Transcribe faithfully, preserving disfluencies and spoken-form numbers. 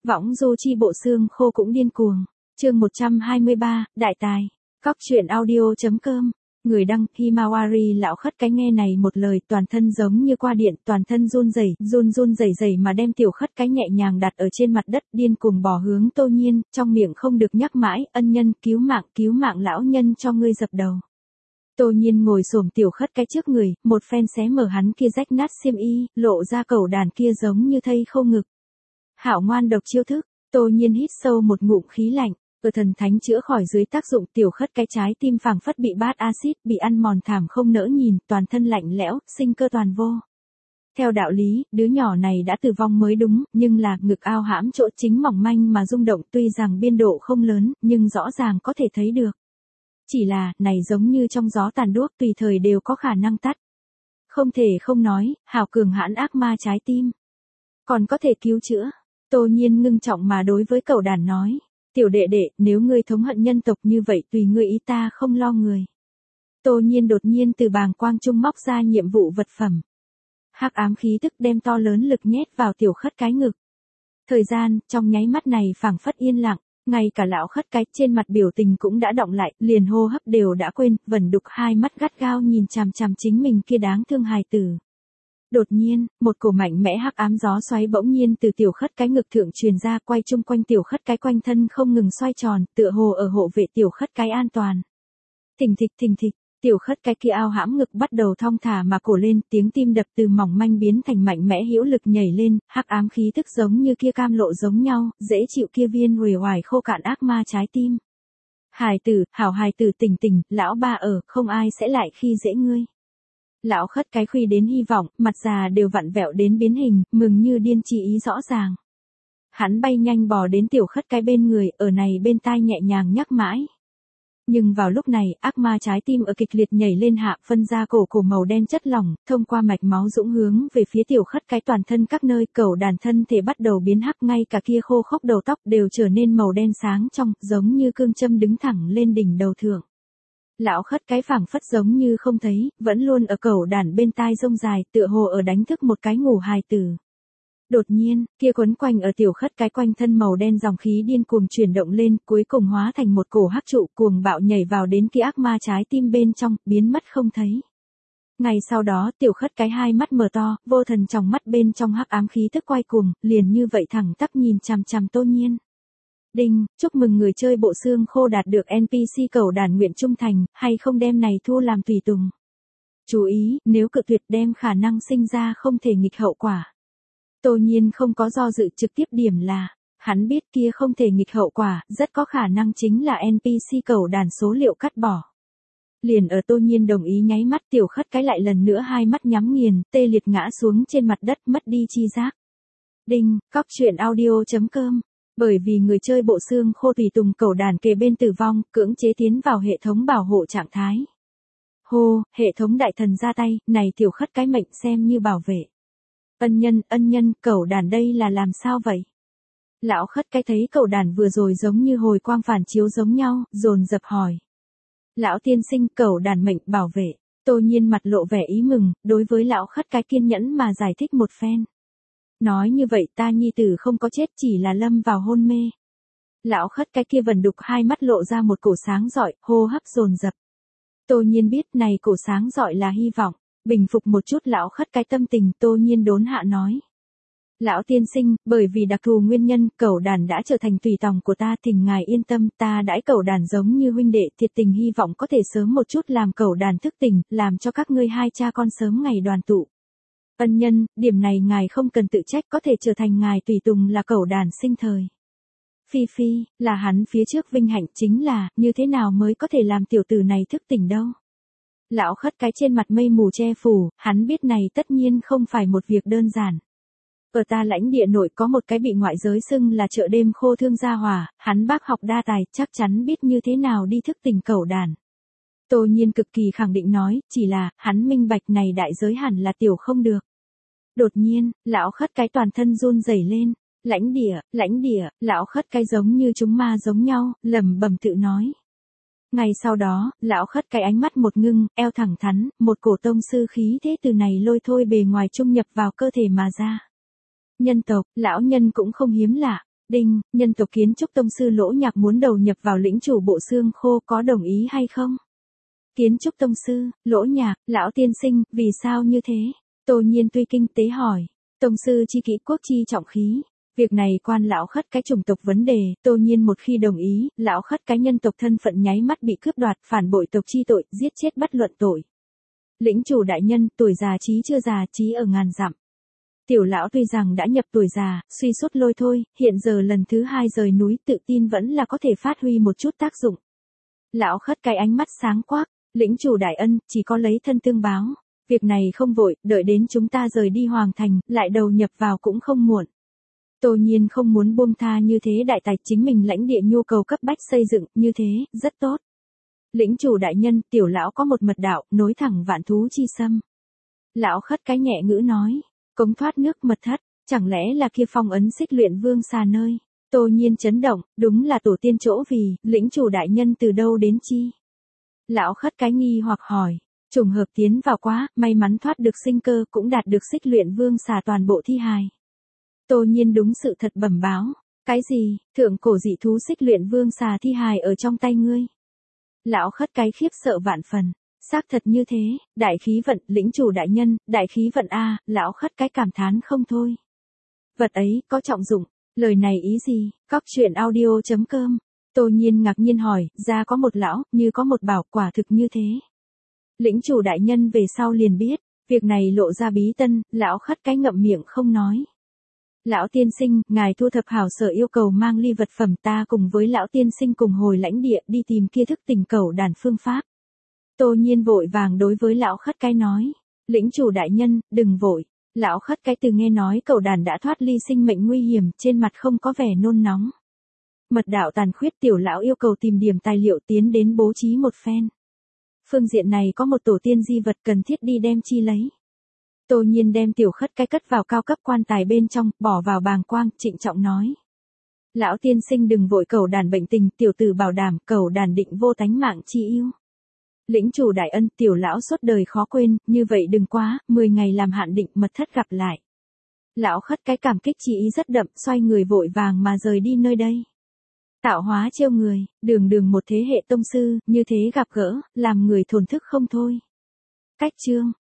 Võng du chi bộ xương khô cũng điên cuồng. Chương một trăm hai mươi ba, Đại tài. Cóc truyện audio.com. Người đăng, Himawari lão khất cái nghe này một lời toàn thân giống như qua điện, toàn thân run rẩy, run run rẩy rẩy mà đem tiểu khất cái nhẹ nhàng đặt ở trên mặt đất, điên cuồng bỏ hướng Tô Nhiên, trong miệng không được nhắc mãi, ân nhân, cứu mạng, cứu mạng lão nhân cho ngươi dập đầu. Tô Nhiên ngồi xổm tiểu khất cái trước người, một phen xé mở hắn kia rách nát xiêm y, lộ ra cẩu đàn kia giống như thây khâu ngực. Hảo ngoan độc chiêu thức, Tô Nhiên hít sâu một ngụm khí lạnh. Ở thần thánh chữa khỏi dưới tác dụng tiểu khất cái trái tim phảng phất bị bát axit, bị ăn mòn thảm không nỡ nhìn, toàn thân lạnh lẽo, sinh cơ toàn vô. Theo đạo lý, đứa nhỏ này đã tử vong mới đúng, nhưng là ngực ao hãm chỗ chính mỏng manh mà rung động, tuy rằng biên độ không lớn, nhưng rõ ràng có thể thấy được. Chỉ là, này giống như trong gió tàn đuốc tùy thời đều có khả năng tắt. Không thể không nói, hào cường hãn ác ma trái tim. Còn có thể cứu chữa. Tô Nhiên ngưng trọng mà đối với cẩu đàn nói. Tiểu đệ đệ, nếu ngươi thống hận nhân tộc như vậy tùy ngươi ý, ta không lo người. Tô Nhiên đột nhiên từ bàng quang trung móc ra nhiệm vụ vật phẩm. Hắc ám khí tức đem to lớn lực nhét vào tiểu khất cái ngực. Thời gian, trong nháy mắt này phảng phất yên lặng, ngay cả lão khất cái trên mặt biểu tình cũng đã động lại, liền hô hấp đều đã quên, vẩn đục hai mắt gắt gao nhìn chằm chằm chính mình kia đáng thương hài tử. Đột nhiên, một cổ mạnh mẽ hắc ám gió xoáy bỗng nhiên từ tiểu khất cái ngực thượng truyền ra, quay chung quanh tiểu khất cái quanh thân không ngừng xoay tròn, tựa hồ ở hộ vệ tiểu khất cái an toàn. Thình thịch thình thịch, tiểu khất cái kia ao hãm ngực bắt đầu thong thả mà cổ lên, tiếng tim đập từ mỏng manh biến thành mạnh mẽ hữu lực nhảy lên, hắc ám khí tức giống như kia cam lộ giống nhau, dễ chịu kia viên uể oải khô cạn ác ma trái tim. Hài tử, hảo hài tử tỉnh tỉnh, lão ba ở, không ai sẽ lại khi dễ ngươi. Lão khất cái khuy đến hy vọng, mặt già đều vặn vẹo đến biến hình, mừng như điên chi ý rõ ràng. Hắn bay nhanh bò đến tiểu khất cái bên người, ở này bên tai nhẹ nhàng nhắc mãi. Nhưng vào lúc này, ác ma trái tim ở kịch liệt nhảy lên hạ, phân ra cổ cổ màu đen chất lỏng, thông qua mạch máu dũng hướng về phía tiểu khất cái toàn thân các nơi, cẩu đàn thân thể bắt đầu biến hắc, ngay cả kia khô khốc đầu tóc đều trở nên màu đen sáng trong, giống như cương châm đứng thẳng lên đỉnh đầu thượng. Lão khất cái phảng phất giống như không thấy, vẫn luôn ở cẩu đàn bên tai rông dài, tựa hồ ở đánh thức một cái ngủ hài tử. Đột nhiên, kia quấn quanh ở tiểu khất cái quanh thân màu đen dòng khí điên cuồng chuyển động lên, cuối cùng hóa thành một cổ hắc trụ cuồng bạo nhảy vào đến kia ác ma trái tim bên trong, biến mất không thấy. Ngày sau đó, tiểu khất cái hai mắt mở to, vô thần trong mắt bên trong hắc ám khí tức quay cuồng, liền như vậy thẳng tắp nhìn chằm chằm Tô Nhiên. Đinh, chúc mừng người chơi bộ xương khô đạt được en pê xê cẩu đàn nguyện trung thành, hay không đem này thu làm tùy tùng. Chú ý, nếu cự tuyệt đem khả năng sinh ra không thể nghịch hậu quả. Tô Nhiên không có do dự, trực tiếp điểm là, hắn biết kia không thể nghịch hậu quả, rất có khả năng chính là en pê xê cẩu đàn số liệu cắt bỏ. Liền ở Tô Nhiên đồng ý nháy mắt, tiểu khất cái lại lần nữa hai mắt nhắm nghiền, tê liệt ngã xuống trên mặt đất, mất đi chi giác. Đinh, cóc truyện audio.com. Bởi vì người chơi bộ xương khô tùy tùng cẩu đàn kề bên tử vong, cưỡng chế tiến vào hệ thống bảo hộ trạng thái. Hô, hệ thống đại thần ra tay, này tiểu khất cái mệnh xem như bảo vệ. Ân nhân, ân nhân, cẩu đàn đây là làm sao vậy? Lão khất cái thấy cẩu đàn vừa rồi giống như hồi quang phản chiếu giống nhau, dồn dập hỏi. Lão tiên sinh, cẩu đàn mệnh bảo vệ. Tô Nhiên mặt lộ vẻ ý mừng, đối với lão khất cái kiên nhẫn mà giải thích một phen. Nói như vậy ta nhi tử không có chết, chỉ là lâm vào hôn mê. Lão khất cái kia vần đục hai mắt lộ ra một cổ sáng rọi, hô hấp dồn dập. Tô Nhiên biết này cổ sáng rọi là hy vọng, bình phục một chút lão khất cái tâm tình, Tô Nhiên đốn hạ nói. Lão tiên sinh, bởi vì đặc thù nguyên nhân, cẩu đàn đã trở thành tùy tòng của ta, thỉnh ngài yên tâm, ta đãi cẩu đàn giống như huynh đệ, thiệt tình hy vọng có thể sớm một chút làm cẩu đàn thức tỉnh, làm cho các ngươi hai cha con sớm ngày đoàn tụ. Ân nhân, điểm này ngài không cần tự trách, có thể trở thành ngài tùy tùng là cẩu đàn sinh thời. Phi Phi, là hắn phía trước vinh hạnh chính là, như thế nào mới có thể làm tiểu tử này thức tỉnh đâu. Lão khất cái trên mặt mây mù che phủ, hắn biết này tất nhiên không phải một việc đơn giản. Ở ta lãnh địa nội có một cái bị ngoại giới xưng là chợ đêm khô thương gia hỏa, hắn bác học đa tài, chắc chắn biết như thế nào đi thức tỉnh cẩu đàn. Tô Nhiên cực kỳ khẳng định nói, chỉ là, hắn minh bạch này đại giới hẳn là tiểu không được. Đột nhiên, lão khất cái toàn thân run rẩy lên, lãnh địa, lãnh địa, lão khất cái giống như chúng ma giống nhau, lẩm bẩm tự nói. Ngày sau đó, lão khất cái ánh mắt một ngưng, eo thẳng thắn, một cổ tông sư khí thế từ này lôi thôi bề ngoài trung nhập vào cơ thể mà ra. Nhân tộc, lão nhân cũng không hiếm lạ, Đinh, nhân tộc kiến trúc tông sư Lỗ Nhạc muốn đầu nhập vào lĩnh chủ bộ xương khô có đồng ý hay không? Kiến trúc tông sư, Lỗ Nhạc, lão tiên sinh, vì sao như thế? Tô Nhiên tuy kinh tế hỏi. Tông sư chi kỷ quốc chi trọng khí. Việc này quan lão khất cái chủng tộc vấn đề, Tô Nhiên một khi đồng ý, lão khất cái nhân tộc thân phận nháy mắt bị cướp đoạt, phản bội tộc chi tội, giết chết bất luận tội. Lĩnh chủ đại nhân, tuổi già trí chưa già, trí ở ngàn dặm. Tiểu lão tuy rằng đã nhập tuổi già, suy sút lôi thôi, hiện giờ lần thứ hai rời núi tự tin vẫn là có thể phát huy một chút tác dụng. Lão khất cái ánh mắt sáng quắc, lĩnh chủ đại ân, chỉ có lấy thân tương báo. Việc này không vội, đợi đến chúng ta rời đi hoàng thành, lại đầu nhập vào cũng không muộn. Tô Nhiên không muốn buông tha như thế đại tài, chính mình lãnh địa nhu cầu cấp bách xây dựng, như thế, rất tốt. Lĩnh chủ đại nhân, tiểu lão có một mật đạo, nối thẳng vạn thú chi xâm. Lão khất cái nhẹ ngữ nói, cống thoát nước mật thất, chẳng lẽ là kia phong ấn xích luyện vương xà nơi. Tô Nhiên chấn động, đúng là tổ tiên chỗ vì, lĩnh chủ đại nhân từ đâu đến chi. Lão khất cái nghi hoặc hỏi, trùng hợp tiến vào quá, may mắn thoát được sinh cơ cũng đạt được xích luyện vương xà toàn bộ thi hài. Tô Nhiên đúng sự thật bẩm báo, cái gì, thượng cổ dị thú xích luyện vương xà thi hài ở trong tay ngươi. Lão khất cái khiếp sợ vạn phần, xác thật như thế, đại khí vận, lĩnh chủ đại nhân, đại khí vận a, lão khất cái cảm thán không thôi. Vật ấy, có trọng dụng, lời này ý gì, Cóc truyện audio chấm com. Tô Nhiên ngạc nhiên hỏi, ra có một lão, như có một bảo, quả thực như thế. Lĩnh chủ đại nhân về sau liền biết, việc này lộ ra bí tân, lão khất cái ngậm miệng không nói. Lão tiên sinh, ngài thu thập hảo sở yêu cầu mang ly vật phẩm, ta cùng với lão tiên sinh cùng hồi lãnh địa đi tìm kia thức tỉnh cẩu đàn phương pháp. Tô Nhiên vội vàng đối với lão khất cái nói, lĩnh chủ đại nhân, đừng vội. Lão khất cái từ nghe nói cẩu đàn đã thoát ly sinh mệnh nguy hiểm, trên mặt không có vẻ nôn nóng. Mật đạo tàn khuyết, tiểu lão yêu cầu tìm điểm tài liệu tiến đến bố trí một phen. Phương diện này có một tổ tiên di vật cần thiết đi đem chi lấy. Tô Nhiên đem tiểu khất cái cất vào cao cấp quan tài bên trong, bỏ vào bàng quang, trịnh trọng nói. Lão tiên sinh đừng vội, cẩu đàn bệnh tình, tiểu tử bảo đảm, cẩu đàn định vô tánh mạng chi yêu. Lĩnh chủ đại ân, tiểu lão suốt đời khó quên, như vậy đừng quá, mười ngày làm hạn định mật thất gặp lại. Lão khất cái cảm kích chi ý rất đậm, xoay người vội vàng mà rời đi nơi đây. Tạo hóa trêu người, đường đường một thế hệ tông sư, như thế gặp gỡ, làm người thổn thức không thôi. Cách chương